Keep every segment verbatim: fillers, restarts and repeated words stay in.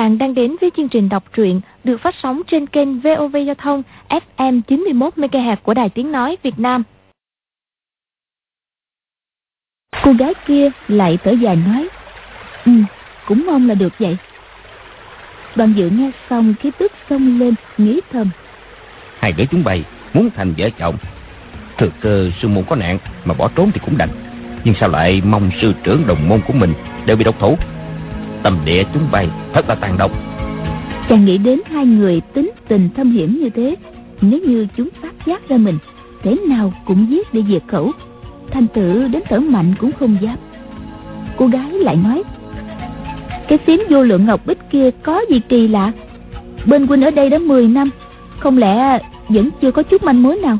bạn đang đến với chương trình đọc truyện được phát sóng trên kênh vê o vê Giao thông ép em chín mươi mốt mê ga héc của Đài Tiếng Nói Việt Nam. Cô gái kia lại thở dài nói: Ừ, cũng mong là được vậy. Đoàn Dự nghe xong khí tức xông lên, nghĩ thầm: Hai đứa chúng bay muốn thành vợ chồng, thừa cơ sư môn có nạn mà bỏ trốn thì cũng đành, nhưng sao lại mong sư trưởng đồng môn của mình đều bị độc thủ? Tâm địa chúng bay thật là tàn độc. Chàng nghĩ đến hai người tính tình thâm hiểm như thế, nếu như chúng phát giác ra mình, thế nào cũng giết để diệt khẩu, thành tử đến thở mạnh cũng không dám. Cô gái lại nói: Cái phiến vô lượng ngọc bích kia có gì kỳ lạ? Bên huynh ở đây đã mười năm, không lẽ vẫn chưa có chút manh mối nào?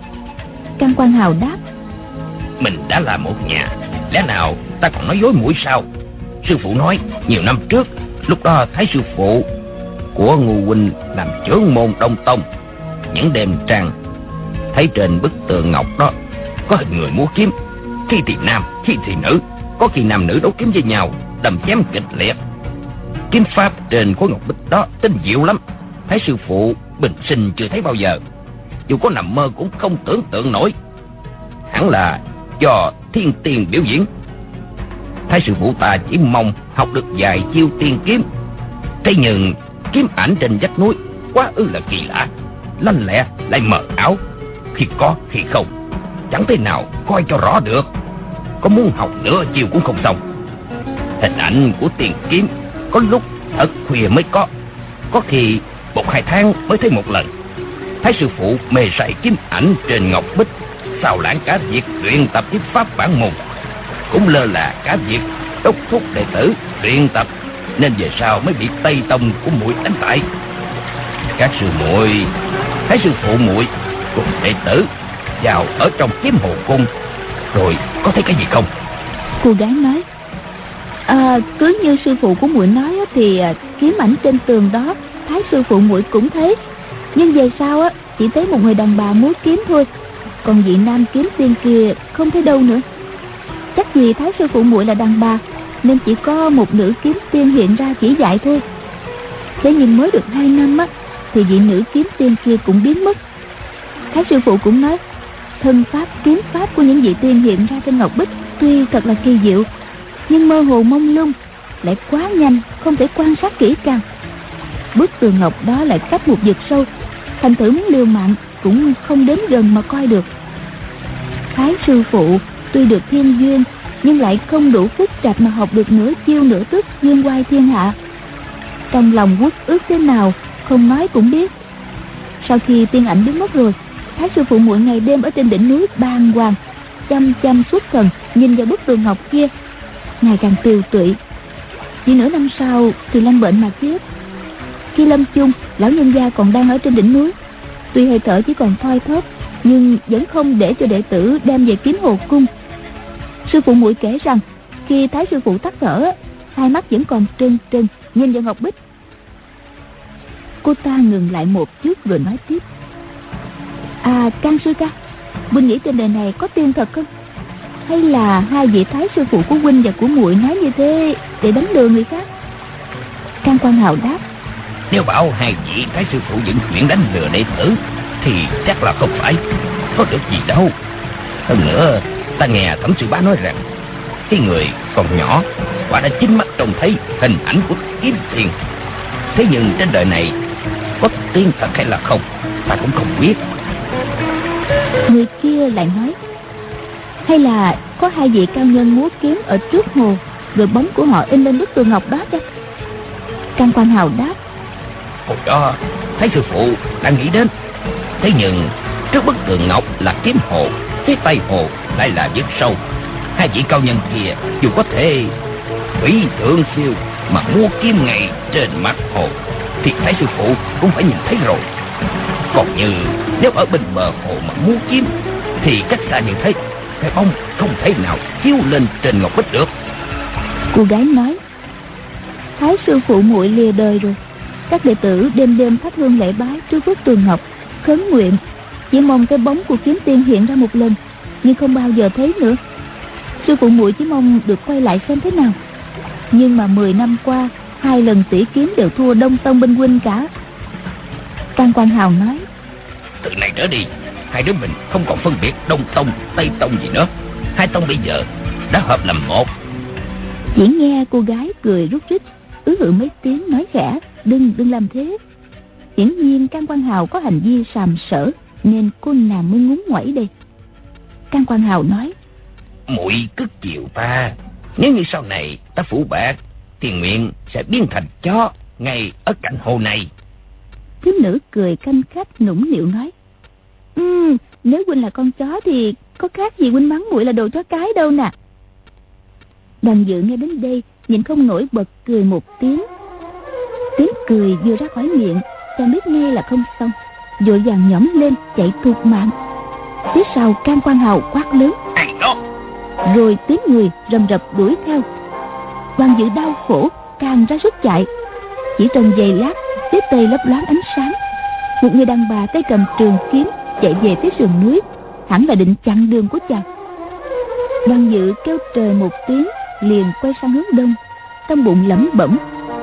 Can Quan Hào đáp: Mình đã là một nhà, lẽ nào ta còn nói dối mũi sao? Sư phụ nói nhiều năm trước, lúc đó thấy sư phụ của Ngô huynh làm trưởng môn Đông Tông, những đêm trăng thấy trên bức tường ngọc đó có hình người múa kiếm, khi thì nam, khi thì nữ, có khi nam nữ đấu kiếm với nhau, đâm chém kịch liệt. Kiếm pháp trên khối ngọc bích đó tinh diệu lắm, thấy sư phụ bình sinh chưa thấy bao giờ, dù có nằm mơ cũng không tưởng tượng nổi. Hẳn là do thiên tiên biểu diễn. Thái sư phụ ta chỉ mong học được vài chiêu tiên kiếm, thế nhưng kiếm ảnh trên vách núi quá ư là kỳ lạ, lanh lẹ lại mờ ảo, khi có khi không, chẳng thể nào coi cho rõ được. Có muốn học nửa chiều cũng không xong. Hình ảnh của tiền kiếm có lúc thật khuya mới có, có khi một hai tháng mới thấy một lần. Thái sư phụ mê say kiếm ảnh trên ngọc bích, sao lãng cả việc luyện tập kiếm pháp bản môn, cũng lơ là cả việc đốc thúc đệ tử luyện tập, nên về sau mới bị Tây Tông của muội đánh bại. Các sư muội, Thái sư phụ muội cùng đệ tử vào ở trong kiếm hồ cung, rồi có thấy cái gì không? Cô gái nói: À, cứ như sư phụ của muội nói thì kiếm ảnh trên tường đó Thái sư phụ muội cũng thấy, nhưng về sau á chỉ thấy một người đàn bà múa kiếm thôi, còn vị nam kiếm tiên kia không thấy đâu nữa. Chắc vì Thái sư phụ muội là đàn bà nên chỉ có một nữ kiếm tiên hiện ra chỉ dạy thôi. Thế nhưng mới được hai năm á thì vị nữ kiếm tiên kia cũng biến mất. Thái sư phụ cũng nói thân pháp kiếm pháp của những vị tiên hiện ra trên ngọc bích tuy thật là kỳ diệu, nhưng mơ hồ mông lung, lại quá nhanh, không thể quan sát kỹ càng. Bức tường ngọc đó lại cách một vực sâu, thành thử muốn liều mạng cũng không đến gần mà coi được. Thái sư phụ tuy được thiên duyên, nhưng lại không đủ phúc trạch mà học được nửa chiêu nửa thức dương oai thiên hạ. Trong lòng uất ức thế nào không nói cũng biết. Sau khi tiên ảnh biến mất rồi, Thái sư phụ mỗi ngày đêm ở trên đỉnh núi bàng hoàng, chăm chăm xuất thần nhìn vào bức tường ngọc kia, ngày càng tiều tụy. Chỉ nửa năm sau thì lâm bệnh mà chết. Khi lâm chung, lão nhân gia còn đang ở trên đỉnh núi, tuy hơi thở chỉ còn thoi thóp, nhưng vẫn không để cho đệ tử đem về kiếm hồ cung. Sư phụ muội kể rằng khi Thái sư phụ tắt thở, hai mắt vẫn còn trừng trừng nhìn vào ngọc bích. Cô ta ngừng lại một chút rồi nói tiếp: À, Can sư ca, huynh nghĩ trên đời này có tiên thật không? Hay là hai vị Thái sư phụ của huynh và của muội nói như thế để đánh lừa người khác? Can Quan Hào đáp: Nếu bảo hai vị Thái sư phụ dựng chuyện đánh lừa đệ tử thì chắc là không phải, có được gì đâu. Hơn nữa, ta nghe thẩm sư bá nói rằng cái người còn nhỏ quả đã chính mắt trông thấy hình ảnh của kiếm tiên. Thế nhưng trên đời này có tiên thật hay là không, ta cũng không biết. Người kia lại nói: Hay là có hai vị cao nhân múa kiếm ở trước hồ, rồi bóng của họ in lên bức tường ngọc đó chắc? Can Quan Hào đáp: Hồi đó Thái sư phụ đã nghĩ đến, thế nhưng trước bức tường ngọc là kiếm hồ, phía tây hồ lại là vực sâu. Hai vị cao nhân kia dù có thể thủy thượng siêu mà múa kiếm ngay trên mặt hồ thì Thái sư phụ cũng phải nhìn thấy rồi. Còn như nếu ở bên bờ hồ mà múa kiếm thì cách xa như thế, cái bóng không thể nào chiếu lên trên ngọc bích được. Cô gái nói: Thái sư phụ muội lìa đời rồi, các đệ tử đêm đêm thắp hương lễ bái trước bức tường ngọc, khấn nguyện chỉ mong cái bóng của kiếm tiên hiện ra một lần, nhưng không bao giờ thấy nữa. Sư phụ muội chỉ mong được quay lại xem thế nào. Nhưng mà mười năm qua, Hai lần tỷ kiếm đều thua Đông Tông binh huynh cả. Can Quan Hào nói: từ nay trở đi, hai đứa mình không còn phân biệt Đông Tông, Tây Tông gì nữa. Hai tông bây giờ đã hợp làm một. Chỉ nghe cô gái cười rút rít, ứ hự mấy tiếng nói khẽ: Đừng, đừng làm thế. Hiển nhiên Can Quan Hào có hành vi sàm sỡ, nên cô nàng mới ngúng nguẩy đây. Can Quan Hào nói: muội cứ chiều ta. Nếu như sau này ta phủ bạc, thì nguyện sẽ biến thành chó ngay ở cạnh hồ này. Thiếu nữ cười canh khách nũng nịu nói: Ừ, nếu huynh là con chó thì có khác gì huynh mắng muội là đồ chó cái đâu nè. Đoàn Dự nghe đến đây nhìn không nổi bật cười một tiếng. Tiếng cười vừa ra khỏi miệng, chàng biết ngay là không xong, vội vàng nhõm lên chạy thục mạng. Phía sau Can Quan Hào quát lớn: Ai đó! Rồi tiếng người rầm rập đuổi theo. Đoàn Dự đau khổ càng ra sức chạy. Chỉ trong giây lát, phía tây lấp loáng ánh sáng, một người đàn bà tay cầm trường kiếm chạy về phía sườn núi, hẳn là định chặn đường của chàng. Đoàn Dự kêu trời một tiếng, liền quay sang hướng đông, trong bụng lẩm bẩm: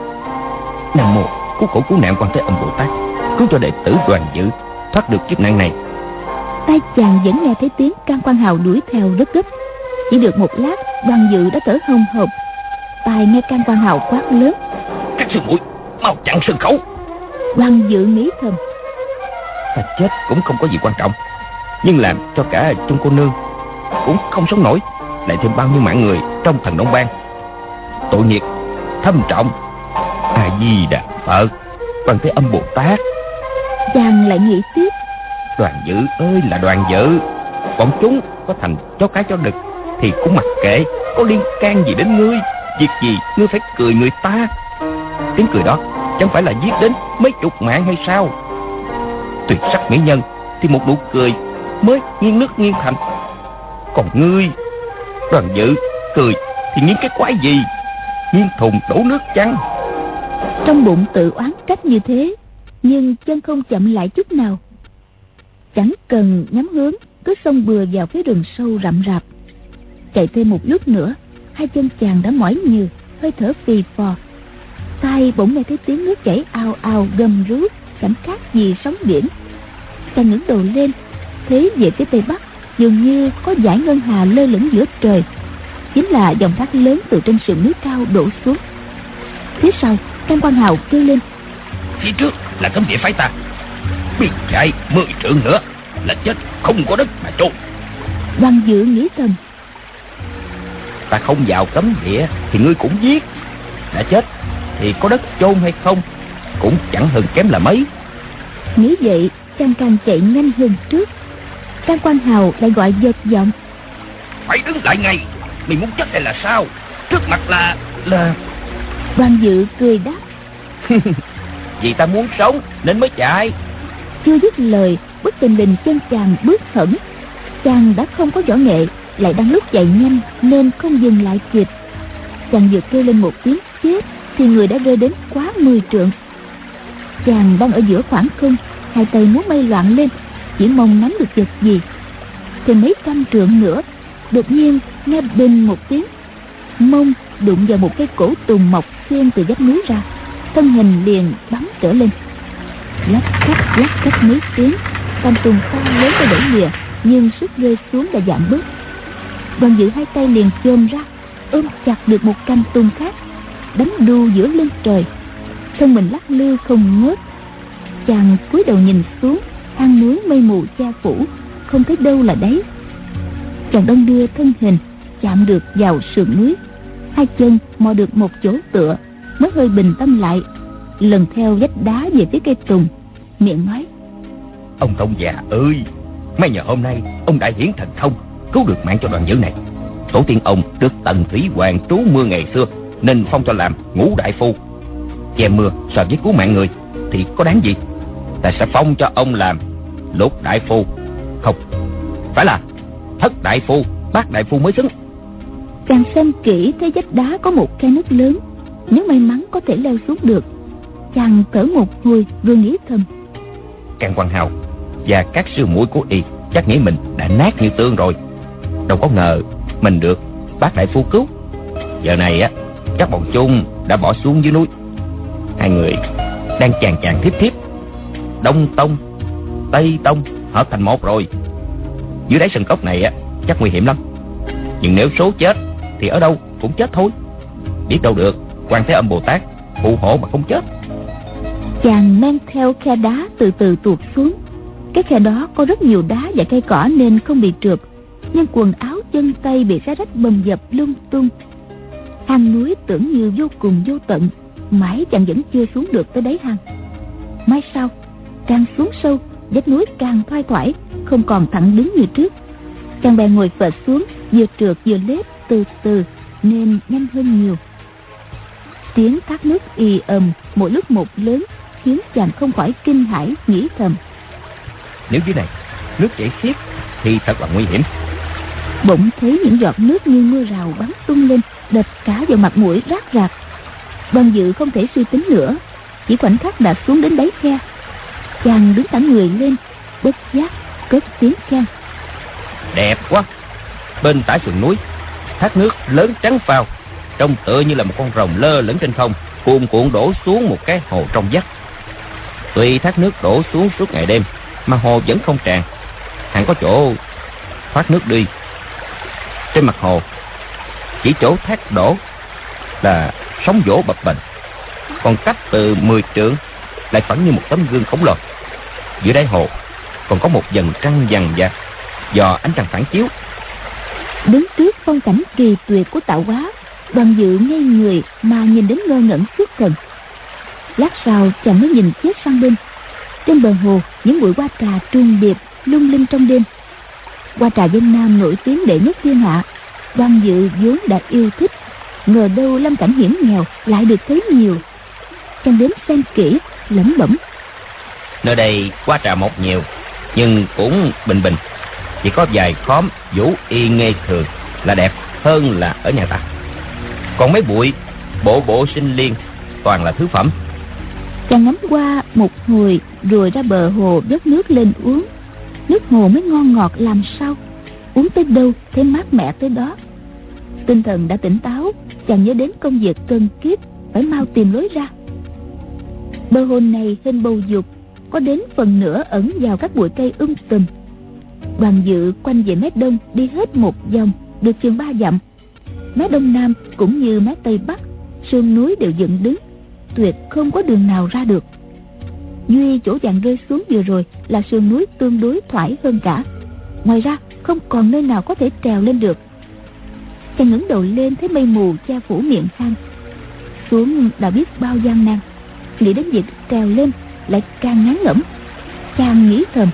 Nam mô cứu khổ cứu nạn Quan Thế Âm Bồ Tát, cứu cho đệ tử Đoàn Dự thoát được kiếp nạn này. Tai chàng vẫn nghe thấy tiếng Can Quan Hào đuổi theo rất gấp. Chỉ được một lát, Đoàn Dự đã thở hổn hộc. Tai nghe Can Quan Hào quát lớn: Các sư muội mau chặn sân khấu. Đoàn Dự nghĩ thầm: Ta chết cũng không có gì quan trọng, nhưng làm cho cả Trung cô nương cũng không sống nổi, lại thêm bao nhiêu mạng người trong Thần Nông Bang. Tội nghiệp thâm trọng. A Di Đà Phật, Quan Thế Âm Bồ Tát. Chàng lại nghĩ tiếp: Đoàn Dự ơi là Đoàn Dự, bọn chúng có thành chó cái chó đực thì cũng mặc kệ, có liên can gì đến ngươi? Việc gì ngươi phải cười người ta? Tiếng cười đó chẳng phải là giết đến mấy chục mạng hay sao? Tuyệt sắc mỹ nhân thì một nụ cười mới nghiêng nước nghiêng thành, còn ngươi Đoàn Dự cười thì nghiêng cái quái gì? Nghiêng thùng đổ nước chăng? Trong bụng tự oán trách như thế, nhưng chân không chậm lại chút nào. Chẳng cần nhắm hướng, cứ xông bừa vào phía rừng sâu rậm rạp. Chạy thêm một lúc nữa, hai chân chàng đã mỏi nhừ, hơi thở phì phò. Tai bỗng nghe thấy tiếng nước chảy ào ào gầm rú, chẳng khác gì sóng biển. Chàng ngẩng đầu lên, thấy về phía tây bắc dường như có dải ngân hà lơ lửng giữa trời, chính là dòng thác lớn từ trên sườn núi cao đổ xuống. Phía sau, Can Quan Hào kêu lên: Phía trước là cấm địa phái ta, biết chạy mười trượng nữa là chết không có đất mà chôn. Đoàn Dự nghĩ thầm: Ta không vào cấm địa thì ngươi cũng giết, đã chết thì có đất chôn hay không cũng chẳng hơn kém là mấy. Nghĩ vậy, chàng càng chạy nhanh hơn trước. Can Quan Hào lại gọi giật giọng: Phải đứng lại ngay, mày muốn chết hay là sao? Trước mặt là là Đoàn Dự cười đáp: Vì ta muốn sống nên mới chạy. Chưa dứt lời, bất tình lình chân chàng bước thẫn. Chàng đã không có võ nghệ, lại đang lúc chạy nhanh nên không dừng lại kịp. Chàng vừa kêu lên một tiếng chết thì người đã rơi đến quá mười trượng. Chàng đang ở giữa khoảng không, hai tay múa may loạn lên, chỉ mong nắm được vật gì. Thêm mấy trăm trượng nữa, đột nhiên nghe bình một tiếng, mông đụng vào một cái cổ tùng mọc xuyên từ vách núi ra, thân hình liền bắn trở lên. Lách cách lách cách mấy tiếng, cành tùng to lớn tới đổ lìa, nhưng sức rơi xuống đã giảm bớt. Đoàn Dự hai tay liền chôm ra, ôm chặt được một cành tùng khác, đánh đu giữa lưng trời, thân mình lắc lư không ngớt. Chàng cúi đầu nhìn xuống, hang núi mây mù che phủ, không thấy đâu là đấy. Chàng đông đưa thân hình chạm được vào sườn núi, hai chân mò được một chỗ tựa, mới hơi bình tâm lại, lần theo vách đá về phía cây tùng, miệng nói: Ông Thông già ơi, mấy nhờ hôm nay ông đã hiển thần thông, cứu được mạng cho Đoàn Dự này. Tổ tiên ông được Tần Thủy Hoàng trú mưa ngày xưa, nên phong cho làm ngũ đại phu. Che mưa so với cứu mạng người thì có đáng gì? Ta sẽ phong cho ông làm lục đại phu, không, phải là thất đại phu, bát đại phu mới xứng. Chàng xem kỹ thấy vách đá có một khe nứt lớn, nếu may mắn có thể leo xuống được. Chàng thở một hồi rồi nghĩ thầm: Can Quan Hào và các sư muội của y chắc nghĩ mình đã nát như tương rồi, đâu có ngờ mình được bác đại phu cứu. Giờ này á, các bọn chung đã bỏ xuống dưới núi hai người đang chàng chàng thiếp thiếp. Đông tông, tây tông hợp thành một rồi. Dưới đáy sân cốc này á chắc nguy hiểm lắm. Nhưng nếu số chết thì ở đâu cũng chết thôi. Biết đâu được Quan Thế Âm Bồ Tát phù hộ mà không chết. Chàng men theo khe đá từ từ tuột xuống. Cái khe đó có rất nhiều đá và cây cỏ nên không bị trượt, nhưng quần áo chân tay bị xé rách bầm dập lung tung. Hang núi tưởng như vô cùng vô tận, mãi chàng vẫn chưa xuống được tới đáy hang. Mai sau càng xuống sâu, vách núi càng thoai thoải, không còn thẳng đứng như trước. Chàng bèn ngồi phệt xuống, vừa trượt vừa lết từ từ nên nhanh hơn nhiều. Tiếng thác nước ì ầm mỗi lúc một lớn khiến chàng không khỏi kinh hãi, nghĩ thầm: nếu dưới này nước chảy xiết thì thật là nguy hiểm. Bỗng thấy những giọt nước như mưa rào bắn tung lên, đập cả vào mặt mũi rát rạc. Đoàn Dự không thể suy tính nữa, chỉ khoảnh khắc đã xuống đến đáy khe. Chàng đứng thẳng người lên, bất giác cất tiếng khen: đẹp quá. Bên tả sườn núi thác nước lớn trắng phao, trông tựa như là một con rồng lơ lửng trên không, cuồn cuộn đổ xuống một cái hồ trong vắt. Tuy thác nước đổ xuống suốt ngày đêm mà hồ vẫn không tràn, hẳn có chỗ thoát nước đi. Trên mặt hồ chỉ chỗ thác đổ là sóng vỗ bập bềnh, còn cách từ mười trượng lại phẳng như một tấm gương khổng lồ. Giữa đáy hồ còn có một vầng trăng vằn vặt do ánh trăng phản chiếu. Đứng trước phong cảnh kỳ tuyệt của tạo hóa, Đoàn Dự ngây người mà nhìn đến ngơ ngẩn suốt thần. Lát sau chàng mới nhìn chết sang bên. Trên bờ hồ những bụi hoa trà trùng điệp lung linh trong đêm. Hoa trà Vân Nam nổi tiếng đệ nhất thiên hạ, Đoàn Dự vốn đã yêu thích, ngờ đâu lâm cảnh hiểm nghèo lại được thấy nhiều. Chàng đến xem kỹ, lẩm bẩm: nơi đây hoa trà mọc nhiều nhưng cũng bình bình, chỉ có vài khóm vũ y nghê thường là đẹp hơn là ở nhà ta. Còn mấy bụi bộ bộ sinh liên toàn là thứ phẩm. Chàng ngắm qua một hồi rồi ra bờ hồ vớt nước lên uống. Nước hồ mới ngon ngọt làm sao, uống tới đâu thấy mát mẻ tới đó. Tinh thần đã tỉnh táo, chàng nhớ đến công việc cần kiếp, phải mau tìm lối ra. Bờ hồ này hình bầu dục, có đến phần nửa ẩn vào các bụi cây um tùm. Đoàn Dự quanh về mé đông đi hết một vòng được chừng ba dặm. Mé đông nam cũng như mé tây bắc, sườn núi đều dựng đứng, tuyệt không có đường nào ra được. Duy chỗ chàng rơi xuống vừa rồi là sườn núi tương đối thoải hơn cả, ngoài ra không còn nơi nào có thể trèo lên được. Chàng ngẩng đầu lên thấy mây mù che phủ miệng hang, xuống đã biết bao gian nan, nghĩ đến việc trèo lên lại càng ngán ngẩm. Chàng nghĩ thầm: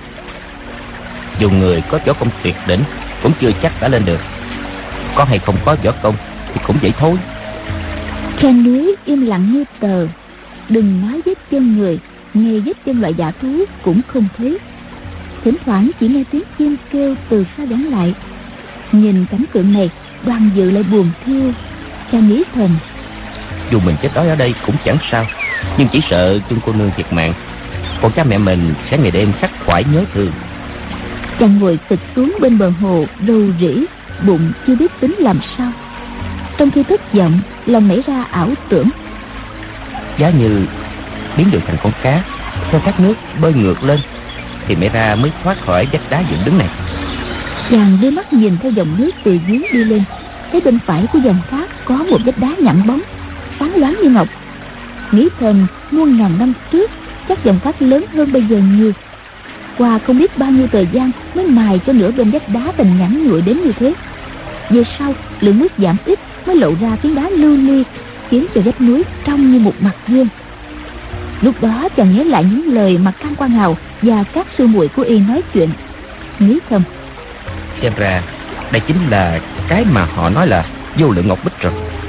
dù người có võ công tuyệt đỉnh cũng chưa chắc đã lên được, có hay không có võ công thì cũng vậy thôi. Khe núi im lặng như tờ, đừng nói vết chân người, nghe vết chân loại dã thú cũng không thấy. Thỉnh thoảng chỉ nghe tiếng chim kêu từ xa vẳng lại. Nhìn cảnh tượng này, Đoàn Dự lại buồn thiêu. Chàng nghĩ thầm: dù mình chết đói ở đây cũng chẳng sao, nhưng chỉ sợ chung cô nương thiệt mạng, còn cha mẹ mình sẽ ngày đêm khắc khoải nhớ thương. Chàng ngồi tịch xuống bên bờ hồ rầu rĩ, bụng chưa biết tính làm sao. Trong khi thất vọng, lòng nảy ra ảo tưởng: giá như biến được thành con cá theo thác nước bơi ngược lên thì mẹ ra mới thoát khỏi vách đá dựng đứng này. Chàng đưa mắt nhìn theo dòng nước từ dưới đi lên, thấy bên phải của dòng thác có một vách đá nhẵn bóng, sáng loáng như ngọc. Nghĩ thầm muôn ngàn năm trước chắc dòng thác lớn hơn bây giờ nhiều. Qua không biết bao nhiêu thời gian mới mài cho nửa bên vách đá thành nhẵn nhụi đến như thế. Về sau lượng nước giảm ít mới lộ ra tiếng đá lưu ly, khiến cho vách núi trông như một mặt gương. Lúc đó chàng nhớ lại những lời mà Can Quan Hào và các sư muội của y nói chuyện, nghĩ thầm: xem ra đây chính là cái mà họ nói là vô lượng ngọc bích rồi.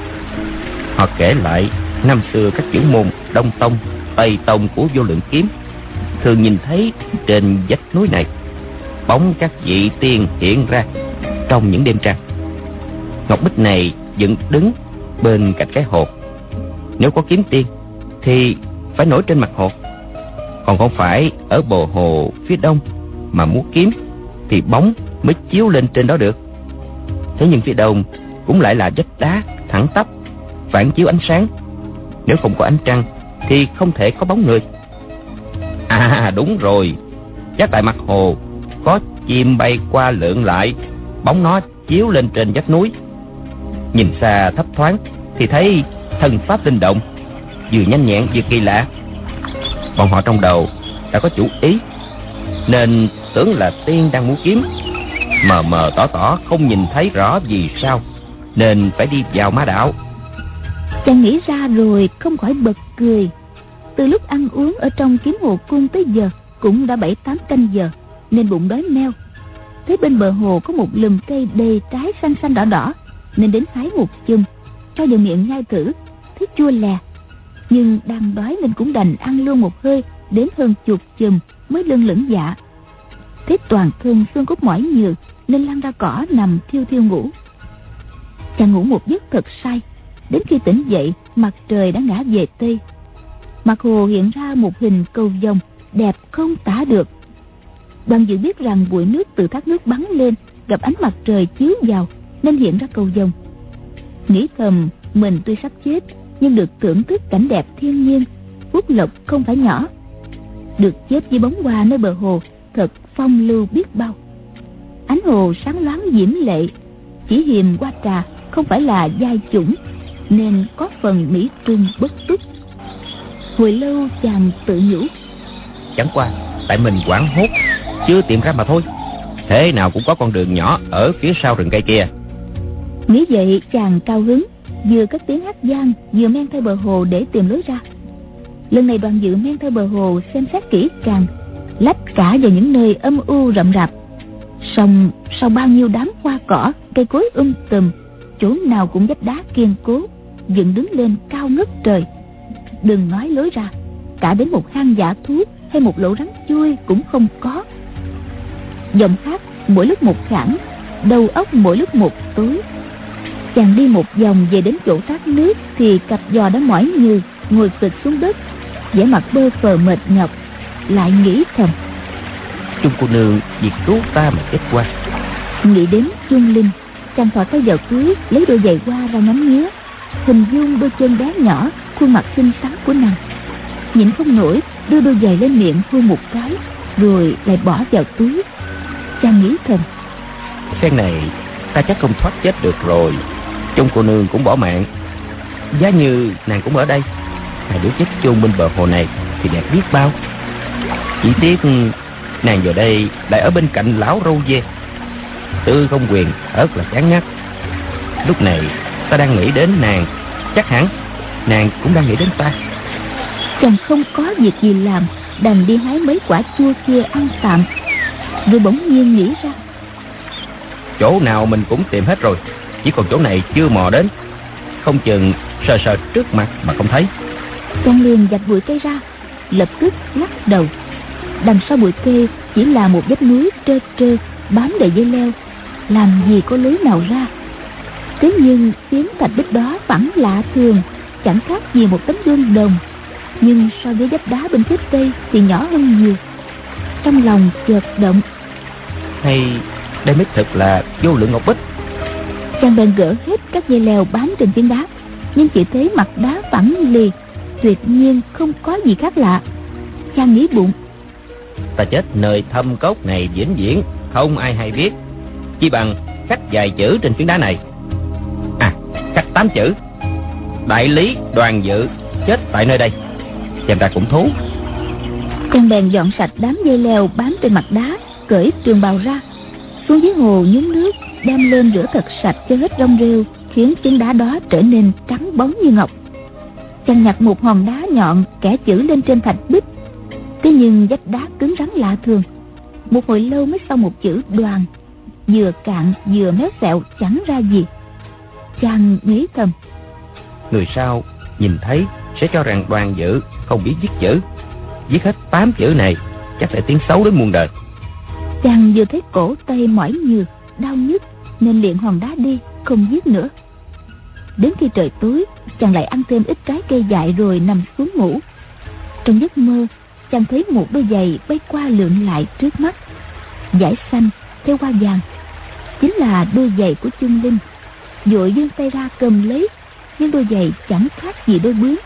Họ kể lại năm xưa các chữ môn Đông Tông, Tây Tông của vô lượng kiếm thường nhìn thấy trên vách núi này bóng các vị tiên hiện ra trong những đêm trăng. Ngọc bích này dựng đứng bên cạnh cái hồ. Nếu có kiếm tiên thì phải nổi trên mặt hồ, còn không phải ở bờ hồ phía đông mà muốn kiếm thì bóng mới chiếu lên trên đó được. Thế nhưng phía đông cũng lại là vách đá thẳng tắp phản chiếu ánh sáng, nếu không có ánh trăng thì không thể có bóng người. À đúng rồi, chắc tại mặt hồ có chim bay qua lượn lại, bóng nó chiếu lên trên vách núi. Nhìn xa thấp thoáng thì thấy thần pháp linh động, vừa nhanh nhẹn vừa kỳ lạ. Bọn họ trong đầu đã có chủ ý, nên tưởng là tiên đang múa kiếm, mờ mờ tỏ tỏ không nhìn thấy rõ vì sao, nên phải đi vào ma đạo. Chàng nghĩ ra rồi không khỏi bật cười. Từ lúc ăn uống ở trong Kiếm Hồ Cung tới giờ cũng đã bảy tám canh giờ, nên bụng đói meo. Thấy bên bờ hồ có một lùm cây đầy trái xanh xanh đỏ đỏ, nên đến hái một chùm, cho vào miệng nhai thử, thấy chua lè. Nhưng đang đói nên cũng đành ăn luôn một hơi đến hơn chục chùm mới lưng lửng dạ. Thấy toàn thân xương cốt mỏi nhừ nên lăn ra cỏ nằm thiêu thiêu ngủ. Chàng ngủ một giấc thật say. Đến khi tỉnh dậy, mặt trời đã ngã về tây. Mặt hồ hiện ra một hình cầu vồng đẹp không tả được. Đoàn Dự biết rằng bụi nước từ thác nước bắn lên gặp ánh mặt trời chiếu vào nên hiện ra cầu vồng. Nghĩ thầm mình tuy sắp chết nhưng được thưởng thức cảnh đẹp thiên nhiên, phúc lộc không phải nhỏ. Được chết dưới bóng hoa nơi bờ hồ thật phong lưu biết bao. Ánh hồ sáng loáng diễm lệ, chỉ hiềm hoa trà không phải là giai chủng, nên có phần mỹ trung bất túc. Hồi lâu chàng tự nhủ, chẳng qua tại mình hoảng hốt chưa tìm ra mà thôi, thế nào cũng có con đường nhỏ ở phía sau rừng cây kia. Nghĩ vậy chàng cao hứng, vừa cất tiếng hát vang vừa men theo bờ hồ để tìm lối ra. Lần này Đoàn Dự men theo bờ hồ xem xét kỹ càng, lách cả vào những nơi âm u rậm rạp. Song sau bao nhiêu đám hoa cỏ, cây cối um tùm, chỗ nào cũng vách đá kiên cố dựng đứng lên cao ngất trời. Đừng nói lối ra, cả đến một hang dã thú hay một lỗ rắn chui cũng không có. Giọng hát mỗi lúc một khản, đầu óc mỗi lúc một tối. Chàng đi một vòng về đến chỗ thác nước thì cặp giò đã mỏi nhừ, ngồi phịch xuống đất, vẻ mặt bơ phờ mệt nhọc, lại nghĩ thầm, Chung cô nương vì cứu ta mà chết qua. Nghĩ đến Chung Linh, chàng thò tay vào túi lấy đôi giày hoa ra ngắm nghía, hình dung đôi chân bé nhỏ, khuôn mặt xinh xắn của nàng. Nhịn không nổi đưa đôi giày lên miệng hôn một cái, rồi lại bỏ vào túi. Chàng nghĩ thầm, Phen này ta chắc không thoát chết được rồi. Chung cô nương cũng bỏ mạng, giá như nàng cũng ở đây, hai đứa chết chung bên bờ hồ này thì đẹp biết bao. Chỉ tiếc nàng giờ đây lại ở bên cạnh lão râu dê, Tư Không Quyền rất là chán ngắt. Lúc này ta đang nghĩ đến nàng, chắc hẳn nàng cũng đang nghĩ đến ta. Chàng không có việc gì làm, đành đi hái mấy quả chua kia ăn tạm. Rồi bỗng nhiên nghĩ ra, chỗ nào mình cũng tìm hết rồi, chỉ còn chỗ này chưa mò đến, không chừng sờ sờ trước mặt mà không thấy. Chàng liền vạch bụi cây ra, lập tức lắc đầu. Đằng sau bụi cây chỉ là một vách núi trơ trơ bám đầy dây leo, làm gì có lối nào ra. Thế nhưng phiến thạch bích đó phẳng lạ thường, chẳng khác gì một tấm gương đồng, nhưng so với vách đá bên phía tây thì nhỏ hơn nhiều. Trong lòng chợt động, hay đây mới thực là vô lượng ngọc bích. chàng bèn gỡ hết các dây leo bám trên phiến đá, nhưng chỉ thấy mặt đá phẳng lì, tuyệt nhiên không có gì khác lạ. Chàng nghĩ bụng, Ta chết nơi thâm cốc này vĩnh viễn không ai hay biết, chỉ bằng khắc vài chữ trên phiến đá này. À, khắc tám chữ: Đại lý Đoàn Dự chết tại nơi đây. Xem ra cũng thú. chàng bèn dọn sạch đám dây leo bám trên mặt đá, cởi trường bào ra, xuống dưới hồ nhúng nước, đem lên rửa thật sạch cho hết rong rêu, khiến phiến đá đó trở nên trắng bóng như ngọc. Chàng nhặt một hòn đá nhọn kẻ chữ lên trên thạch bích. Thế nhưng vách đá cứng rắn lạ thường, một hồi lâu mới xong một chữ Đoàn, vừa cạn vừa méo xẹo chẳng ra gì. Chàng nghĩ thầm, Người sau nhìn thấy sẽ cho rằng Đoàn Dự không biết viết chữ, viết hết tám chữ này chắc sẽ tiếng xấu đến muôn đời. Chàng vừa thấy cổ tay mỏi nhừ, đau nhức, nên liền hòn đá đi, không viết nữa. Đến khi trời tối, chàng lại ăn thêm ít trái cây dại rồi nằm xuống ngủ. Trong giấc mơ, chàng thấy một đôi giày bay qua lượn lại trước mắt, dải xanh theo hoa vàng, chính là đôi giày của Chung Linh. Vội vươn tay ra cầm lấy, nhưng đôi giày chẳng khác gì đôi bướm,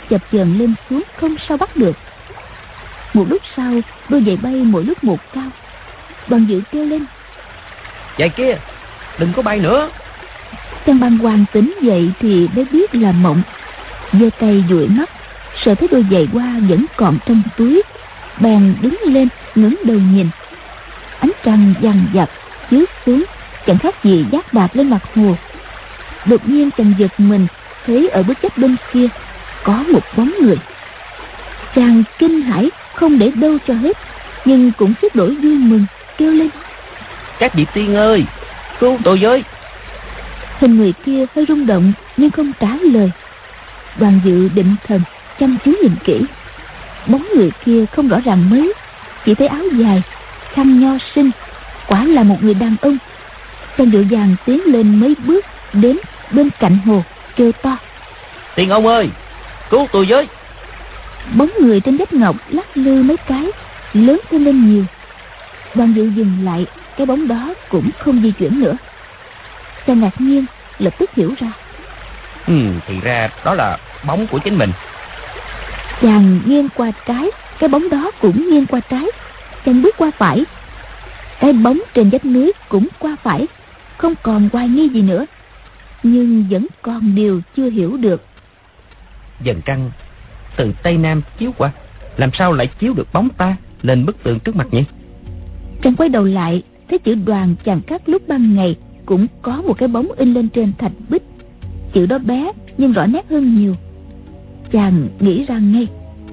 chập chờn lên xuống không sao bắt được. Một lúc sau, đôi giày bay mỗi lúc một cao. Đoàn Dự kêu lên: Giày kia, đừng có bay nữa. Trang Băng Hoàng tỉnh dậy thì mới biết là mộng, giơ tay dụi mắt, sợ thấy đôi giày hoa vẫn còn trong túi, bèn đứng lên ngẩng đầu nhìn. Ánh trăng dằn dặt chiếu xuống, chẳng khác gì dát đạp lên mặt hồ. Đột nhiên chàng giật mình, thấy ở bức vách bên kia có một bóng người. Chàng kinh hãi không để đâu cho hết, nhưng cũng xiết nỗi vui mừng, kêu lên: Các vị tiên ơi, cứu tôi với. Hình người kia hơi rung động nhưng không trả lời. Đoàn Dự định thần chăm chú nhìn kỹ. Bóng người kia không rõ ràng mấy, chỉ thấy áo dài, khăn nho sinh, quả là một người đàn ông. Chàng vội vàng tiến lên mấy bước đến bên cạnh hồ, kêu to: Tiên ông ơi, cứu tôi với. Bóng người trên vách ngọc lắc lư mấy cái, lớn thêm lên nhiều. Đoàn Dự dừng lại, cái bóng đó cũng không di chuyển nữa. Chàng ngạc nhiên, lập tức hiểu ra. Ừ, thì ra đó là bóng của chính mình. Chàng nghiêng qua trái, cái bóng đó cũng nghiêng qua trái. Chàng bước qua phải, cái bóng trên vách núi cũng qua phải. Không còn hoài nghi gì nữa, nhưng vẫn còn điều chưa hiểu được. Dần trăng từ tây nam chiếu qua, làm sao lại chiếu được bóng ta lên bức tường trước mặt nhỉ? Chàng quay đầu lại, thấy chữ Đoàn chàng cắt lúc ban ngày cũng có một cái bóng in lên trên thạch bích. Chữ đó bé nhưng rõ nét hơn nhiều. Chàng nghĩ ra ngay.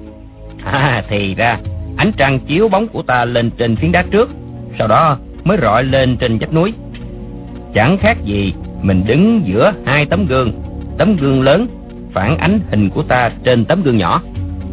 À, thì ra ánh trăng chiếu bóng của ta lên trên phiến đá trước, sau đó mới rọi lên trên vách núi. Chẳng khác gì mình đứng giữa hai tấm gương. Tấm gương lớn phản ánh hình của ta trên tấm gương nhỏ.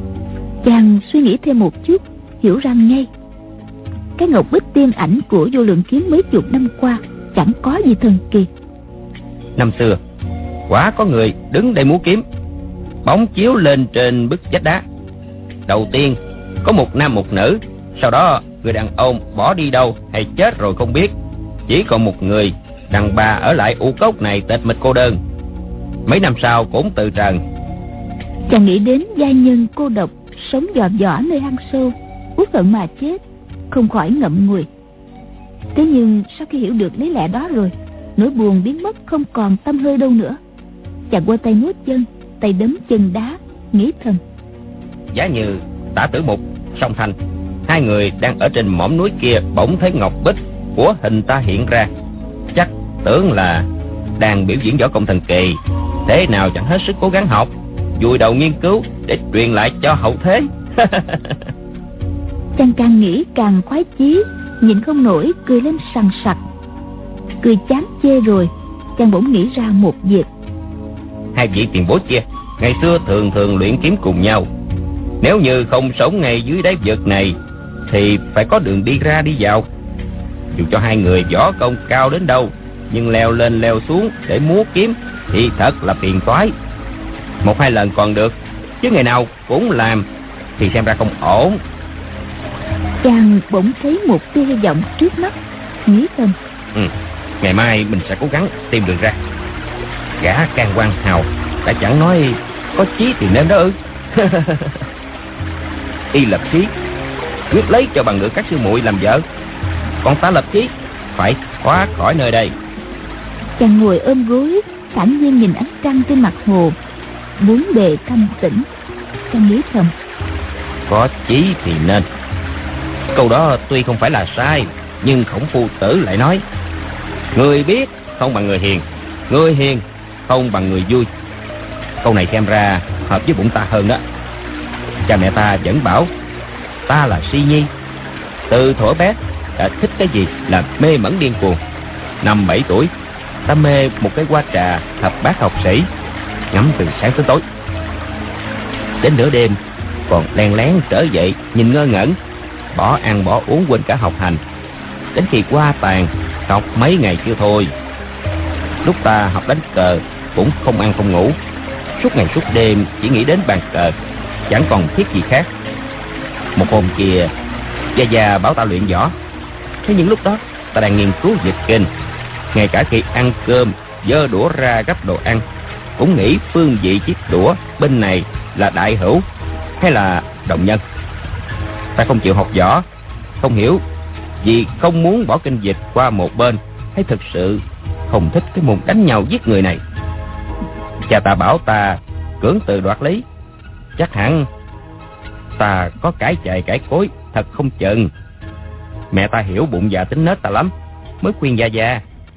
Chàng suy nghĩ thêm một chút, hiểu ra ngay. Cái ngọc bích tiên ảnh của Vô Lượng Kiếm mấy chục năm qua chẳng có gì thần kỳ. Năm xưa quả có người đứng đây múa kiếm, bóng chiếu lên trên bức vách đá. Đầu tiên có một nam một nữ, sau đó người đàn ông bỏ đi đâu hay chết rồi không biết, chỉ còn một người đàn bà ở lại u cốc này tịch mịch cô đơn. Mấy năm sau cũng từ trần. Chàng nghĩ đến giai nhân cô độc sống dò dỏ nơi hang sâu, uất hận mà chết, không khỏi ngậm ngùi. Thế nhưng sau khi hiểu được lý lẽ đó rồi, nỗi buồn biến mất không còn tăm hơi đâu nữa. Chàng qua tay nuốt chân, tay đấm chân đá, nghĩ thầm: Giá như Tả Tử Mục, Song Thanh, hai người đang ở trên mỏm núi kia, bỗng thấy ngọc bích của hình ta hiện ra, chắc tưởng là đang biểu diễn võ công thần kỳ, thế nào chẳng hết sức cố gắng học, vùi đầu nghiên cứu để truyền lại cho hậu thế. Chàng càng nghĩ càng khoái chí, nhịn không nổi cười lên sằng sặc. Cười chán chê rồi, chàng bỗng nghĩ ra một việc. Hai vị tiền bối kia ngày xưa thường thường luyện kiếm cùng nhau, nếu như không sống ngay dưới đáy vực này thì phải có đường đi ra đi vào. Dù cho hai người võ công cao đến đâu, nhưng leo lên leo xuống để múa kiếm thì thật là phiền toái. Một hai lần còn được, chứ ngày nào cũng làm thì xem ra không ổn. Chàng bỗng thấy một tia hy vọng trước mắt, nghĩ thầm: ừ, ngày mai mình sẽ cố gắng tìm đường ra. Gã Can Quan Hào đã chẳng nói có chí thì nên đó ư? Y lập chí quyết lấy cho bằng được các sư muội làm vợ, còn ta lập chí phải thoát khỏi nơi đây. Chàng ngồi ôm gối, thản nhiên nhìn ánh trăng trên mặt hồ, bốn bề thanh tĩnh. Chàng nghĩ thầm: có chí thì nên. Câu đó tuy không phải là sai, nhưng Khổng Phu Tử lại nói: người biết không bằng người hiền, người hiền không bằng người vui. Câu này xem ra hợp với bụng ta hơn đó. Cha mẹ ta vẫn bảo ta là si nhi, từ thuở bé đã thích cái gì là mê mẩn điên cuồng. Năm bảy tuổi ta mê một cái hoa trà thập bát học sĩ, ngắm từ sáng tới tối. Đến nửa đêm còn len lén trở dậy nhìn ngơ ngẩn, bỏ ăn bỏ uống quên cả học hành. Đến khi qua tàn học mấy ngày chưa thôi. Lúc ta học đánh cờ cũng không ăn không ngủ, suốt ngày suốt đêm chỉ nghĩ đến bàn cờ, chẳng còn thiết gì khác. Một hôm kia Gia Gia bảo ta luyện võ, thế nhưng lúc đó ta đang nghiên cứu dịch kinh, ngay cả khi ăn cơm giơ đũa ra gắp đồ ăn cũng nghĩ phương vị chiếc đũa bên này là đại hữu hay là đồng nhân. Ta không chịu học võ, không hiểu vì không muốn bỏ kinh dịch qua một bên, hay thực sự không thích cái môn đánh nhau giết người này. Cha ta bảo ta cưỡng từ đoạt lý, chắc hẳn ta có cãi chạy cãi cối thật không chừng. Mẹ ta hiểu bụng dạ tính nết ta lắm, mới khuyên Gia Gia.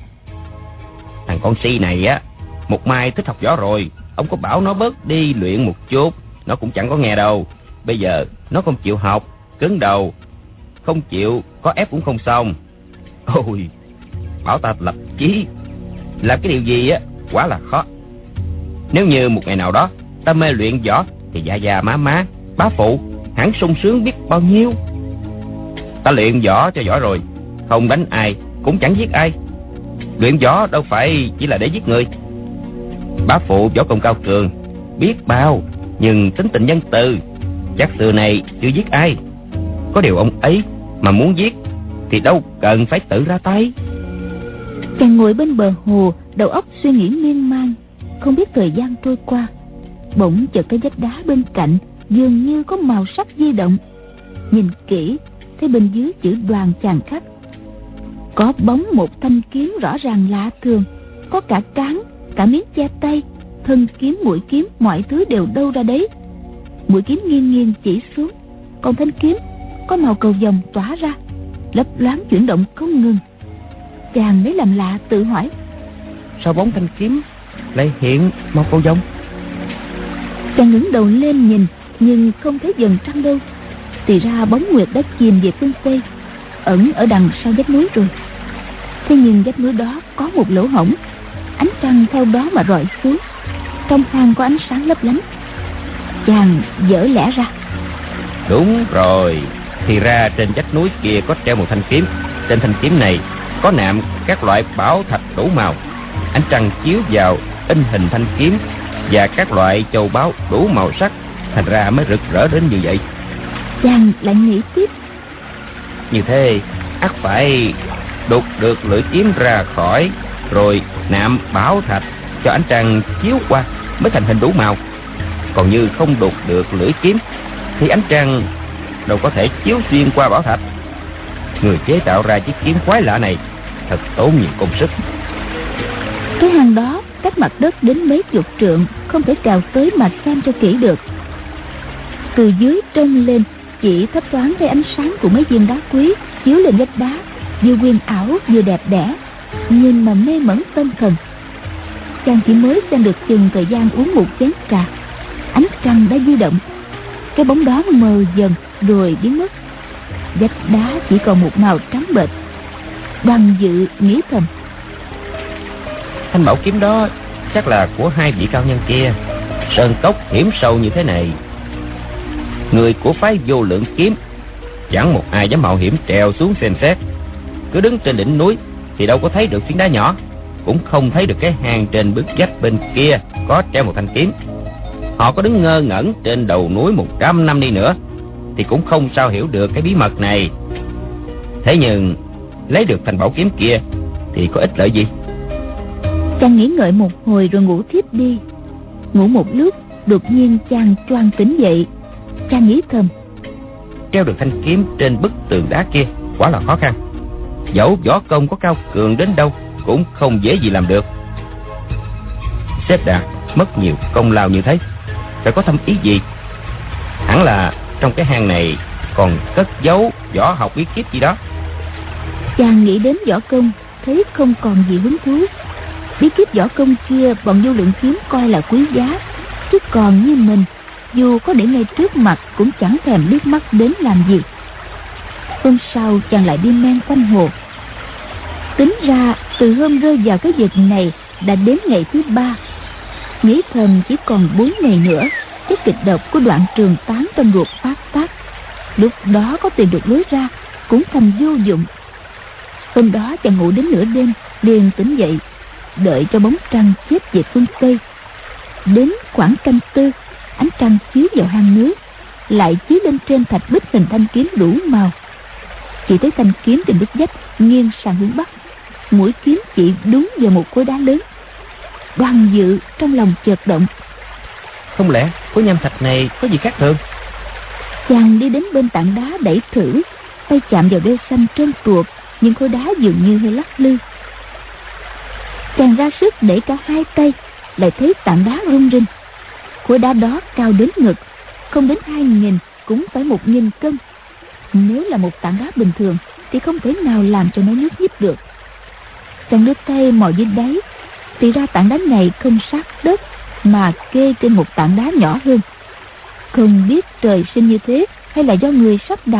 Thằng con Si này á, một mai thích học võ rồi, ông có bảo nó bớt đi luyện một chút, nó cũng chẳng có nghe đâu. Bây giờ nó không chịu học, cứng đầu, không chịu, có ép cũng không xong. Ôi, bảo ta lập chí, làm cái điều gì á, quá là khó. Nếu như một ngày nào đó ta mê luyện võ, thì Gia Gia, má má, bá phụ hẳn sung sướng biết bao nhiêu. Ta luyện võ cho giỏi rồi, không đánh ai, cũng chẳng giết ai. Luyện võ đâu phải chỉ là để giết người. Bá phụ võ công cao cường, biết bao, nhưng tính tình nhân từ, chắc xưa này chưa giết ai. Có điều ông ấy mà muốn giết thì đâu cần phải tự ra tay. Chàng ngồi bên bờ hồ, đầu óc suy nghĩ miên man, không biết thời gian trôi qua. Bỗng chợt cái vách đá bên cạnh dường như có màu sắc di động. Nhìn kỹ thấy bên dưới chữ Đoàn chàng khắc, có bóng một thanh kiếm rõ ràng lạ thường, có cả cán, cả miếng che tay, thân kiếm, mũi kiếm, mọi thứ đều đâu ra đấy. Mũi kiếm nghiêng nghiêng chỉ xuống, còn thanh kiếm có màu cầu vồng tỏa ra, lấp loáng chuyển động không ngừng. Chàng lấy làm lạ, tự hỏi: sao bóng thanh kiếm lại hiện màu cầu vồng? Chàng ngẩng đầu lên nhìn, nhưng không thấy dần trăng đâu. Thì ra bóng nguyệt đã chìm về phương Tây, ẩn ở đằng sau vách núi rồi. Thế nhưng vách núi đó có một lỗ hổng, ánh trăng theo đó mà rọi xuống. Trong hang có ánh sáng lấp lánh. Chàng dở lẽ ra: đúng rồi, thì ra trên vách núi kia có treo một thanh kiếm. Trên thanh kiếm này có nạm các loại bảo thạch đủ màu. Ánh trăng chiếu vào in hình thanh kiếm và các loại châu báu đủ màu sắc, thành ra mới rực rỡ đến như vậy. Chàng lại nghĩ tiếp: như thế ắt phải đục được lưỡi kiếm ra khỏi, rồi nạm bảo thạch cho ánh trăng chiếu qua mới thành hình đủ màu. Còn như không đục được lưỡi kiếm thì ánh trăng đâu có thể chiếu xuyên qua bảo thạch. Người chế tạo ra chiếc kiếm quái lạ này thật tốn nhiều công sức. Cái hang đó cách mặt đất đến mấy chục trượng, không thể trèo tới mà xem cho kỹ được. Từ dưới trông lên chỉ thấp thoáng thấy ánh sáng của mấy viên đá quý chiếu lên vách đá, vừa huyền ảo vừa đẹp đẽ, nhìn mà mê mẩn tâm thần. Chàng chỉ mới xem được chừng thời gian uống một chén trà, ánh trăng đã di động, cái bóng đó mờ dần rồi biến mất. Vách đá chỉ còn một màu trắng bệch. Đoàn Dự nghĩ thầm: thanh bảo kiếm đó chắc là của hai vị cao nhân kia. Sơn cốc hiểm sâu như thế này, người của phái Vô Lượng Kiếm chẳng một ai dám mạo hiểm trèo xuống xem xét. Cứ đứng trên đỉnh núi thì đâu có thấy được phiến đá nhỏ, cũng không thấy được cái hang trên bức vách bên kia có treo một thanh kiếm. Họ có đứng ngơ ngẩn trên đầu núi một trăm năm đi nữa thì cũng không sao hiểu được cái bí mật này. Thế nhưng lấy được thanh bảo kiếm kia thì có ích lợi gì? Chàng nghĩ ngợi một hồi rồi ngủ thiếp đi. Ngủ một lúc, đột nhiên chàng choàng tỉnh dậy. Chàng nghĩ thầm: treo được thanh kiếm trên bức tường đá kia quá là khó khăn. Dẫu võ công có cao cường đến đâu cũng không dễ gì làm được. Xếp Đạt mất nhiều công lao như thế, phải có thâm ý gì? Hẳn là trong cái hang này còn cất giấu võ học bí kíp gì đó. Chàng nghĩ đến võ công, thấy không còn gì hứng thú. Bí kíp võ công kia bọn Vô Lượng Kiếm coi là quý giá, chứ còn như mình, dù có để ngay trước mặt cũng chẳng thèm liếc mắt đến làm gì. Hôm sau chàng lại đi men quanh hồ. Tính ra từ hôm rơi vào cái việc này đã đến ngày thứ ba. Nghĩ thầm chỉ còn bốn ngày nữa, chất kịch độc của Đoạn Trường Tán trong ruột phát tác. Lúc đó có tìm được lối ra cũng thành vô dụng. Hôm đó chàng ngủ đến nửa đêm, liền tỉnh dậy, đợi cho bóng trăng chết về phương Tây. Đến khoảng canh tư, ánh trăng chiếu vào hang núi, lại chiếu lên trên thạch bích hình thanh kiếm đủ màu. Chỉ thấy thanh kiếm trên bức vách nghiêng sang hướng bắc, mũi kiếm chỉ đúng vào một khối đá lớn. Đoàn Dự trong lòng chợt động. Không lẽ khối nham thạch này có gì khác thường? Chàng đi đến bên tảng đá đẩy thử, tay chạm vào đeo xanh trơn tuột, nhưng khối đá dường như hơi lắc lư. Chàng ra sức đẩy cả hai tay, lại thấy tảng đá rung rinh. Khối đá đó cao đến ngực, không đến hai nghìn cũng phải một nghìn cân. Nếu là một tảng đá bình thường thì không thể nào làm cho nó nhúc nhích được. Chàng đưa tay mò dưới đáy, thì ra tảng đá này không sát đất mà kê trên một tảng đá nhỏ hơn. Không biết trời sinh như thế hay là do người sắp đặt.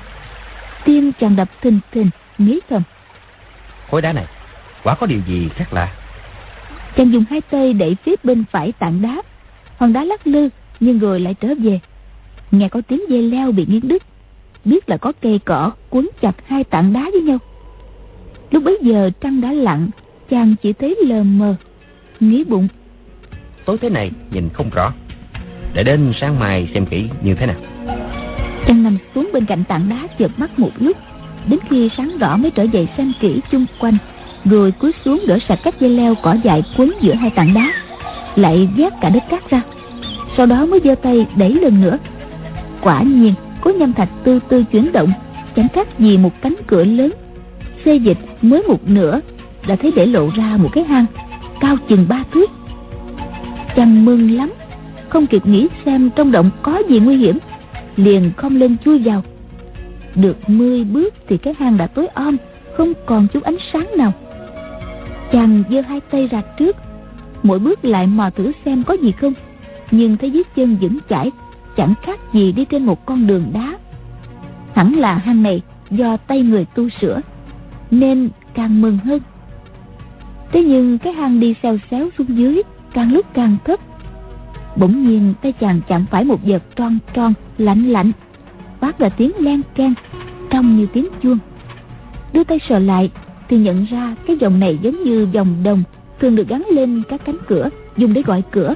Tim chàng đập thình thình, nghĩ thầm: khối đá này quả có điều gì khác lạ. Chàng dùng hai tay đẩy phía bên phải tảng đá, hòn đá lắc lư nhưng rồi lại trở về. Nghe có tiếng dây leo bị nghiến đứt, biết là có cây cỏ quấn chặt hai tảng đá với nhau. Lúc bấy giờ trăng đã lặn, chàng chỉ thấy lờ mờ, nghĩ bụng: tối thế này nhìn không rõ, để đến sáng mai xem kỹ như thế nào. Chàng nằm xuống bên cạnh tảng đá chợp mắt một lúc, đến khi sáng rõ mới trở dậy xem kỹ chung quanh, rồi cúi xuống gỡ sạch các dây leo cỏ dại quấn giữa hai tảng đá, lại vét cả đất cát ra. Sau đó mới giơ tay đẩy lần nữa. Quả nhiên khối nham thạch từ từ chuyển động, chẳng khác gì một cánh cửa lớn. Xê dịch mới một nửa đã thấy để lộ ra một cái hang cao chừng ba thước. Chàng mừng lắm, không kịp nghĩ xem trong động có gì nguy hiểm, liền khom lên chui vào. Được mười bước thì cái hang đã tối om, không còn chút ánh sáng nào. Chàng giơ hai tay ra trước, mỗi bước lại mò thử xem có gì không, nhưng thấy dưới chân vững chãi, chẳng khác gì đi trên một con đường đá. Hẳn là hang này do tay người tu sửa, nên càng mừng hơn. Thế nhưng cái hang đi xèo xéo xuống dưới, càng lúc càng thấp. Bỗng nhiên tay chàng chạm phải một vật tròn tròn lạnh lạnh, phát ra tiếng len keng, trông như tiếng chuông. Đưa tay sờ lại thì nhận ra cái vòng này giống như vòng đồng thường được gắn lên các cánh cửa, dùng để gọi cửa.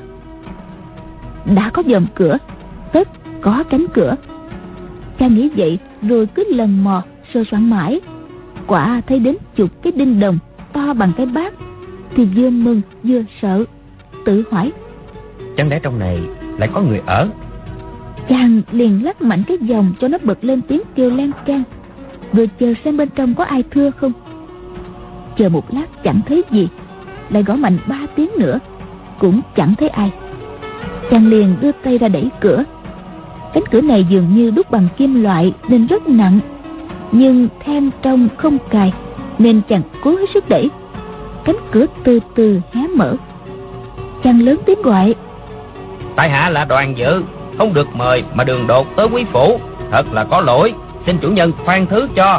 Đã có vòng cửa, tất có cánh cửa. Chàng nghĩ vậy rồi cứ lần mò sơ soạn mãi, quả thấy đến chục cái đinh đồng to bằng cái bát, thì vừa mừng vừa sợ, tự hỏi: chẳng lẽ trong này lại có người ở? Chàng liền lắc mạnh cái vòng cho nó bật lên tiếng kêu len keng, rồi chờ xem bên trong có ai thưa không. Chờ một lát chẳng thấy gì, lại gõ mạnh ba tiếng nữa, cũng chẳng thấy ai. Chàng liền đưa tay ra đẩy cửa. Cánh cửa này dường như đúc bằng kim loại nên rất nặng, nhưng then trong không cài, nên chàng cố hết sức đẩy. Cánh cửa từ từ hé mở. Chàng lớn tiếng gọi: tại hạ là Đoàn Dự, không được mời mà đường đột tới quý phủ, thật là có lỗi, xin chủ nhân khoan thứ cho.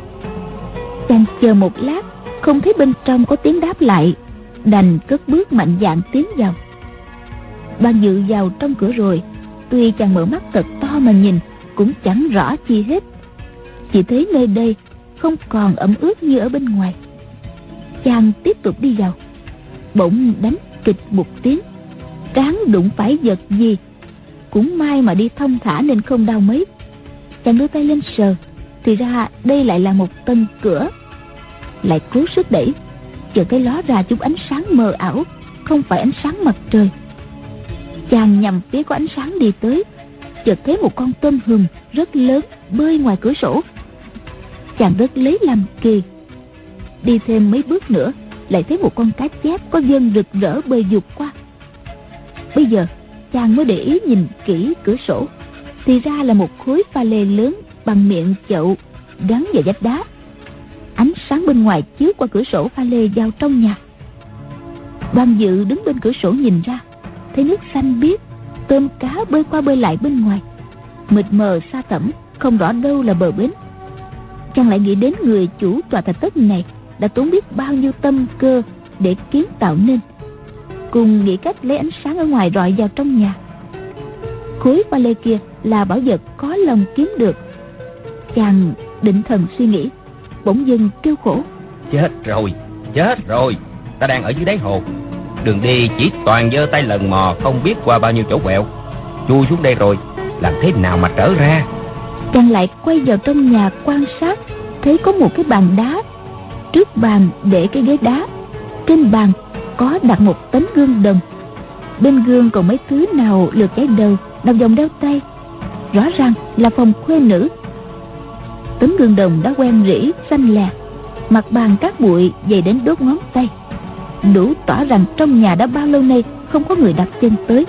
Chàng chờ một lát, không thấy bên trong có tiếng đáp lại, đành cất bước mạnh dạn tiến vào. Đoàn Dự vào trong cửa rồi, tuy chàng mở mắt thật to mà nhìn cũng chẳng rõ chi hết, chỉ thấy nơi đây không còn ẩm ướt như ở bên ngoài. Chàng tiếp tục đi vào, bỗng đánh kịch một tiếng, trán đụng phải vật gì. Cũng may mà đi thông thả nên không đau mấy. Chàng đưa tay lên sờ, thì ra đây lại là một tân cửa. Lại cố sức đẩy, chợt thấy ló ra chút ánh sáng mờ ảo, không phải ánh sáng mặt trời. Chàng nhằm phía có ánh sáng đi tới, chợt thấy một con tôm hùm rất lớn bơi ngoài cửa sổ. Chàng rất lấy làm kỳ. Đi thêm mấy bước nữa, lại thấy một con cá chép có vân rực rỡ bơi vụt qua. Bây giờ chàng mới để ý nhìn kỹ cửa sổ, thì ra là một khối pha lê lớn bằng miệng chậu gắn vào vách đá. Ánh sáng bên ngoài chiếu qua cửa sổ pha lê vào trong nhà. Đoàn Dự đứng bên cửa sổ nhìn ra, thấy nước xanh biếc, tôm cá bơi qua bơi lại bên ngoài, mịt mờ xa tẩm, không rõ đâu là bờ bến. Chàng lại nghĩ đến người chủ tòa thạch thất này đã tốn biết bao nhiêu tâm cơ để kiến tạo nên, cùng nghĩ cách lấy ánh sáng ở ngoài rọi vào trong nhà. Khối pha lê kia là bảo vật có lòng kiếm được. Chàng định thần suy nghĩ, bỗng dưng kêu khổ: chết rồi, chết rồi, ta đang ở dưới đáy hồ, đường đi chỉ toàn giơ tay lần mò, không biết qua bao nhiêu chỗ quẹo, chui xuống đây rồi, làm thế nào mà trở ra? Chàng lại quay vào trong nhà quan sát, thấy có một cái bàn đá, trước bàn để cái ghế đá, trên bàn có đặt một tấm gương đồng. Bên gương còn mấy thứ nào lượt cháy đầu, đầu vòng đeo tay. Rõ ràng là phòng khuê nữ. Tấm gương đồng đã quen rỉ xanh lè, mặt bàn cát bụi dày đến đốt ngón tay, đủ tỏ rằng trong nhà đã bao lâu nay không có người đặt chân tới.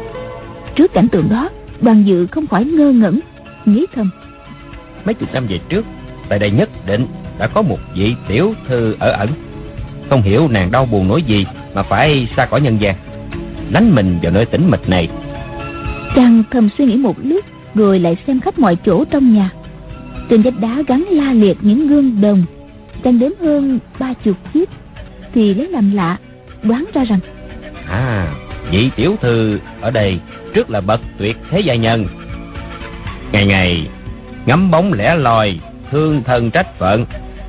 Trước cảnh tượng đó, Đoàn Dự không khỏi ngơ ngẩn, nghĩ thầm: mấy chục năm về trước, tại đây nhất định đã có một vị tiểu thư ở ẩn. Không hiểu nàng đau buồn nỗi gì mà phải xa khỏi nhân gian, lánh mình vào nơi tĩnh mịch này. Chàng thầm suy nghĩ một lúc, rồi lại xem khắp mọi chỗ trong nhà. Trên vách đá gắn la liệt những gương đồng, chàng đếm hơn ba chục chiếc, thì lấy làm lạ, đoán ra rằng À, vị tiểu thư ở đây trước là bậc tuyệt thế gia nhân, ngày ngày ngắm bóng lẻ loi, thương thân trách phận.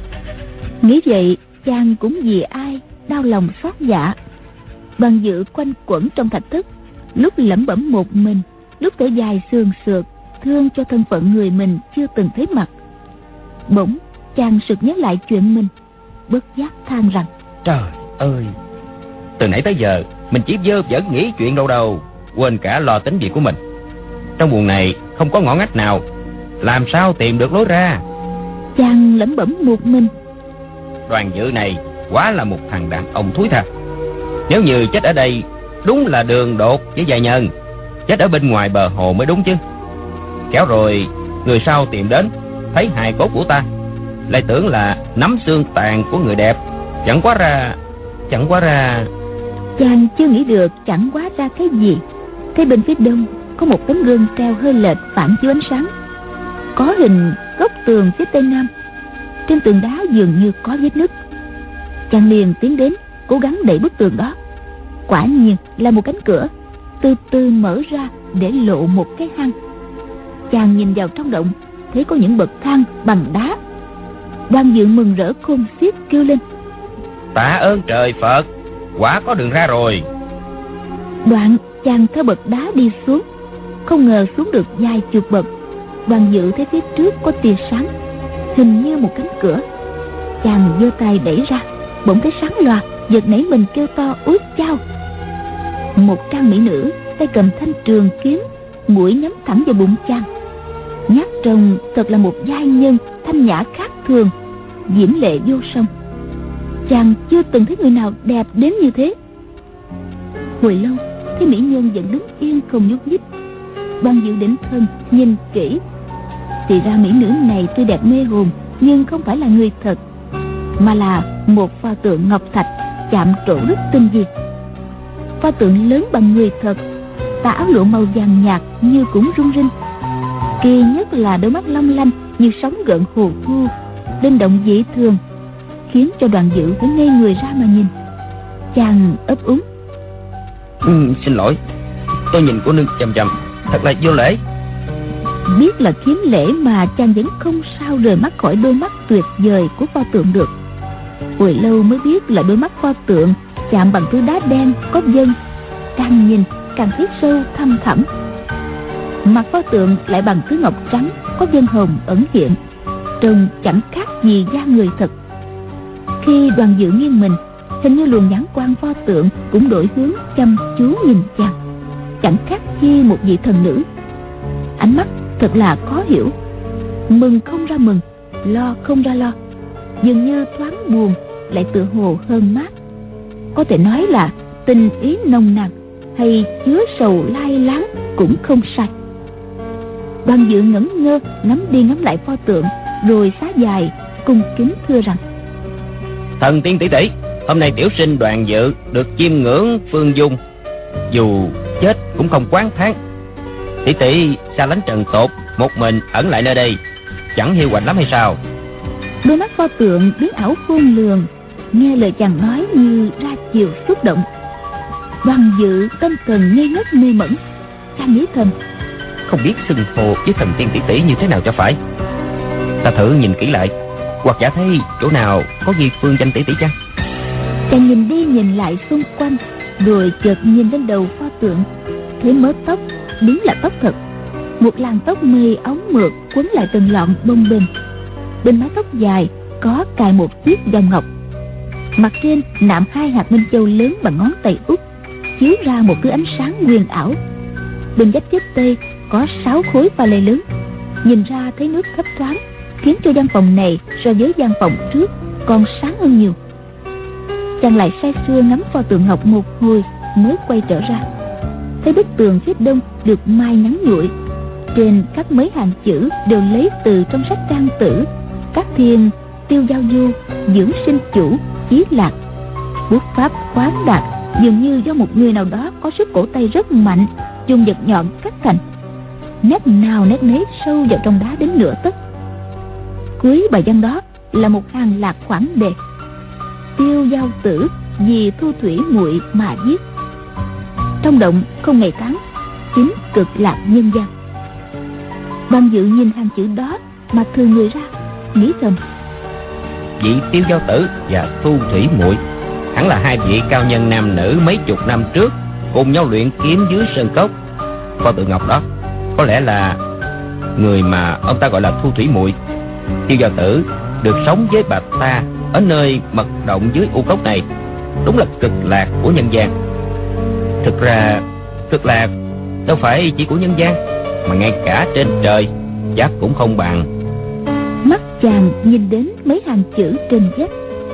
Nghĩ vậy, chàng cũng vì ai đau lòng xót dạ. Đoàn Dự quanh quẩn trong thạch thất, lúc lẩm bẩm một mình, lúc thở dài sườn sượt, thương cho thân phận người mình chưa từng thấy mặt. Bỗng chàng sực nhớ lại chuyện mình, bất giác than rằng: trời ơi, từ nãy tới giờ mình chỉ vơ vẩn nghĩ chuyện đâu đâu, quên cả lo tính việc của mình. Trong buồng này không có ngõ ngách nào, làm sao tìm được lối ra? Chàng lẩm bẩm một mình. Đoàn Dự này quá là một thằng đàn ông thúi tha. Nếu như chết ở đây, đúng là đường đột với gia nhân. Chết ở bên ngoài bờ hồ mới đúng chứ. Kéo rồi người sau tìm đến, thấy hài cốt của ta, lại tưởng là nắm xương tàn của người đẹp. Chẳng quá ra Chẳng quá ra Chàng chưa nghĩ được chẳng quá ra cái gì. Thấy bên phía đông có một tấm gương treo hơi lệch phản chiếu ánh sáng, có hình góc tường phía tây nam. Trên tường đá dường như có vết nứt. Chàng liền tiến đến, cố gắng đẩy bức tường đó. Quả nhiên là một cánh cửa từ từ mở ra để lộ một cái hang. Chàng nhìn vào trong động, thấy có những bậc thang bằng đá. Đoàn Dự mừng rỡ khôn xiết kêu lên: tạ ơn trời Phật, quả có đường ra rồi. Đoạn chàng theo bậc đá đi xuống. Không ngờ xuống được vài chục bậc, Đoàn Dự thấy phía trước có tia sáng, hình như một cánh cửa. Chàng giơ tay đẩy ra, bỗng thấy sáng loà, giật nảy mình kêu to úi chao. Một trang mỹ nữ tay cầm thanh trường kiếm, mũi nhắm thẳng vào bụng chàng. Nhát trông thật là một giai nhân thanh nhã khác thường, diễm lệ vô song. Chàng chưa từng thấy người nào đẹp đến như thế. Hồi lâu thấy mỹ nhân vẫn đứng yên không nhúc nhích. Đoàn Dự định thân nhìn kỹ, thì ra mỹ nữ này tuy đẹp mê hồn, nhưng không phải là người thật, mà là một pho tượng ngọc thạch chạm trổ rất tinh vi. Pho tượng lớn bằng người thật, tà áo lụa màu vàng nhạt như cũng rung rinh. Kỳ nhất là đôi mắt long lanh như sóng gợn hồ thu, linh động dị thường, khiến cho Đoàn Dự phải ngây người ra mà nhìn. Chàng ấp úng: ừ, xin lỗi, tôi nhìn cô nương chằm chằm, thật là vô lễ. Biết là kiếm lễ mà chàng vẫn không sao rời mắt khỏi đôi mắt tuyệt vời của pho tượng được. Hồi lâu mới biết là đôi mắt pho tượng chạm bằng thứ đá đen có vân, càng nhìn càng thấy sâu thăm thẳm. Mặt pho tượng lại bằng thứ ngọc trắng có vân hồng ẩn hiện, trông chẳng khác gì da người thật. Khi Đoàn Dự nghiêng mình, hình như luồng nhãn quan pho tượng cũng đổi hướng chăm chú nhìn chàng, chẳng khác chi một vị thần nữ. Ánh mắt thật là khó hiểu, mừng không ra mừng, lo không ra lo, dường như thoáng buồn lại tựa hồ hơn mát. Có thể nói là tình ý nồng nàn hay chứa sầu lai láng cũng không sai. Đoàn Dự ngẩn ngơ ngắm đi ngắm lại pho tượng, rồi xá dài cung kính thưa rằng: thần tiên tỷ tỷ, hôm nay tiểu sinh Đoàn Dự được chiêm ngưỡng phương dung, dù chết cũng không quán thán. Tỷ tỷ xa lánh trần tột, một mình ẩn lại nơi đây, chẳng hiu quạnh lắm hay sao? Đôi mắt pho tượng biến ảo khôn lường, nghe lời chàng nói như ra chiều xúc động. Đoàn Dự tâm thần ngây ngất mê mẩn. Chàng nghĩ thầm: không biết xưng hô với thần tiên tỷ tỷ như thế nào cho phải. Ta thử nhìn kỹ lại, hoặc giả thấy chỗ nào có ghi phương danh tỷ tỷ chăng? Chàng nhìn đi nhìn lại xung quanh, rồi chợt nhìn lên đầu pho tượng, thấy mớ tóc đúng là tóc thật. Một làn tóc mây óng mượt quấn lại từng lọn bông bềnh. Bên mái tóc dài có cài một chiếc vòng ngọc. Mặt trên nạm hai hạt minh châu lớn bằng ngón tay út, chiếu ra một thứ ánh sáng huyền ảo. Bên vách chép tây có sáu khối pha lê lớn, nhìn ra thấy nước thấp thoáng, khiến cho gian phòng này so với gian phòng trước còn sáng hơn nhiều. Chàng lại say sưa ngắm pho tượng ngọc một hồi mới quay trở ra, thấy bức tường phía đông được mai nhắn nhụi, trên các mấy hàng chữ đều lấy từ trong sách Trang Tử, các thiên tiêu giao du, dưỡng sinh chủ, chí lạc. Bút pháp khoáng đạt, dường như do một người nào đó có sức cổ tay rất mạnh dùng vật nhọn cắt thành. Nét nào nét nấy sâu vào trong đá đến nửa tấc. Cuối bài văn đó là một hàng lạc khoảng đề: tiêu giao tử vì thu thủy muội mà viết, trong động không ngày tháng, chính cực lạc nhân gian. Đoàn Dự nhìn hàng chữ đó mà thừa người ra, nghĩ thầm: vị tiêu giao tử và thu thủy muội hẳn là hai vị cao nhân nam nữ mấy chục năm trước cùng nhau luyện kiếm dưới sơn cốc. Pho tượng ngọc đó có lẽ là người mà ông ta gọi là thu thủy muội. Tiêu giao tử được sống với bà ta ở nơi mật động dưới u cốc này, đúng là cực lạc của nhân gian. Thực ra cực lạc đâu phải chỉ của nhân gian, mà ngay cả trên trời chắc cũng không bằng. Mắt chàng nhìn đến mấy hàng chữ trên vách: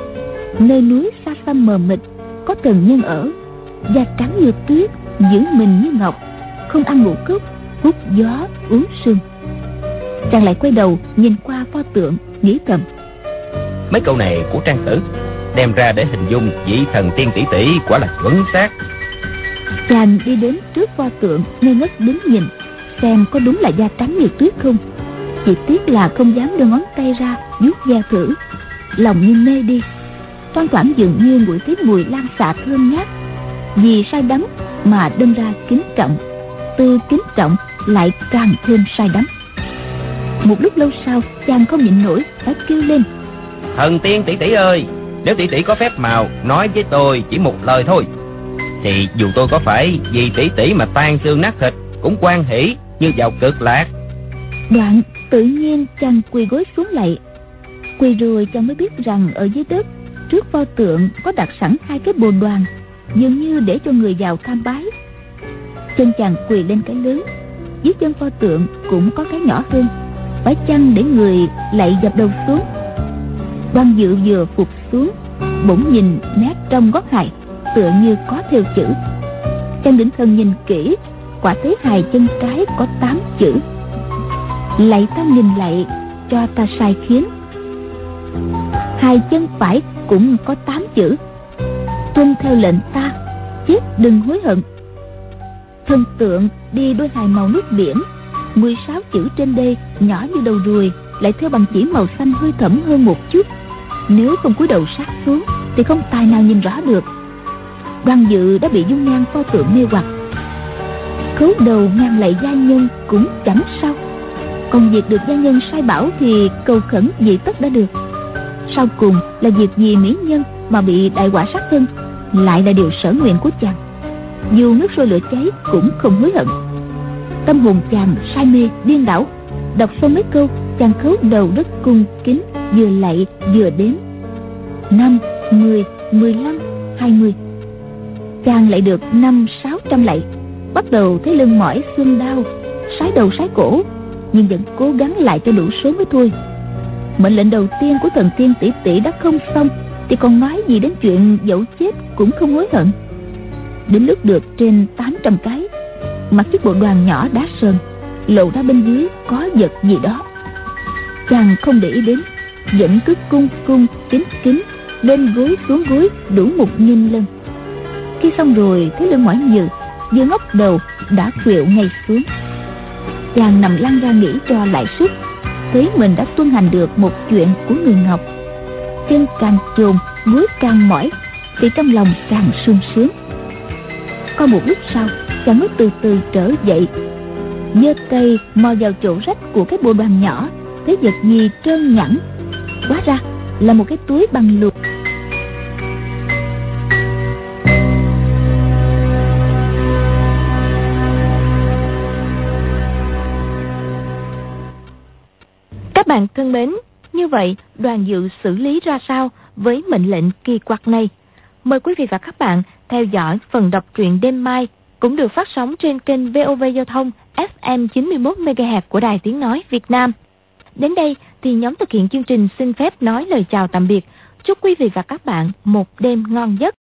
nơi núi xa xăm mờ mịt có thần nhân ở, da trắng như tuyết, giữ mình như ngọc, không ăn ngũ cốc, hút gió uống sương. Chàng lại quay đầu nhìn qua pho tượng, nghĩ thầm: mấy câu này của Trang Tử đem ra để hình dung vị thần tiên tỷ tỷ quả là chuẩn xác. Chàng đi đến trước pho tượng, ngây ngất đứng nhìn xem có đúng là da trắng như tuyết không. Chỉ tiếc là không dám đưa ngón tay ra vuốt da thử, lòng như mê đi. Thoang thoảng dường như ngửi thấy mùi lan xạ thơm ngát, vì say đắm mà đâm ra kính trọng, từ kính trọng lại càng thêm say đắm. Một lúc lâu sau, chàng không nhịn nổi phải kêu lên: thần tiên tỷ tỷ ơi, nếu tỷ tỷ có phép màu nói với tôi chỉ một lời thôi, thì dù tôi có phải vì tỷ tỷ mà tan xương nát thịt cũng hoan hỉ như vào cực lạc. Đoạn tự nhiên chàng quỳ gối xuống lạy. Quỳ rồi chàng mới biết rằng ở dưới đất trước pho tượng có đặt sẵn hai cái bồ đoàn, dường như để cho người vào tham bái. Chân chàng quỳ lên cái lớn, dưới chân pho tượng cũng có cái nhỏ hơn, phải chăng để người lạy dập đầu xuống. Đoàn Dự vừa phục xuống, bỗng nhìn nét trong gót hài tựa như có thêu chữ. Chàng định thần nhìn kỹ, quả thấy hài chân trái có tám chữ: lạy ta nghìn lạy, cho ta sai khiến. Hài chân phải cũng có tám chữ: tuân theo lệnh ta, chết đừng hối hận. Thần tượng đi đôi hài màu nước biển, mười sáu chữ trên đây nhỏ như đầu ruồi, lại theo bằng chỉ màu xanh hơi thẫm hơn một chút. Nếu không cúi đầu sát xuống thì không tài nào nhìn rõ được. Đoàn Dự đã bị dung nhan pho tượng mê hoặc. Khấu đầu ngang lạy gia nhân cũng chẳng sao, còn việc được gia nhân sai bảo thì cầu khẩn gì tất đã được. Sau cùng là việc gì mỹ nhân mà bị đại họa sát thân, lại là điều sở nguyện của chàng. Dù nước sôi lửa cháy cũng không hối hận. Tâm hồn chàng say mê điên đảo. Đọc xong mấy câu, chàng khấu đầu đất cung kính, vừa lạy vừa đếm: năm, mười, mười lăm, hai mươi. Chàng lại được năm sáu trăm lạy, bắt đầu thấy lưng mỏi xương đau, sái đầu sái cổ, nhưng vẫn cố gắng lại cho đủ số mới thôi. Mệnh lệnh đầu tiên của thần tiên tỷ tỷ đã không xong, thì còn nói gì đến chuyện dẫu chết cũng không hối hận. Đến lúc được trên tám trăm cái, mặc chiếc bộ đoàn nhỏ đá sơn, lộ ra bên dưới có vật gì đó. Chàng không để ý đến, vẫn cứ cung cung kính kính, lên gối xuống gối đủ một nghìn lần. Khi xong rồi thấy lưng mỏi nhừ, vừa ngóc đầu đã khuỵu ngay xuống. Chàng nằm lăn ra nghĩ cho lại sức, thấy mình đã tuân hành được một chuyện của người Ngọc. Chân càng chồn, gối càng mỏi, thì trong lòng càng sung sướng. Có một lúc sau, chàng mới từ từ trở dậy, giơ tay mò vào chỗ rách của cái bộ đoàn nhỏ, thấy vật gì trơn nhẵn, hóa ra là một cái túi bằng lụa. Các bạn thân mến, như vậy Đoàn Dự xử lý ra sao với mệnh lệnh kỳ quặc này. Mời quý vị và các bạn theo dõi phần đọc truyện đêm mai cũng được phát sóng trên kênh vê o vê Giao thông ép em chín mươi mốt mê ga héc của Đài Tiếng Nói Việt Nam. Đến đây thì nhóm thực hiện chương trình xin phép nói lời chào tạm biệt. Chúc quý vị và các bạn một đêm ngon giấc.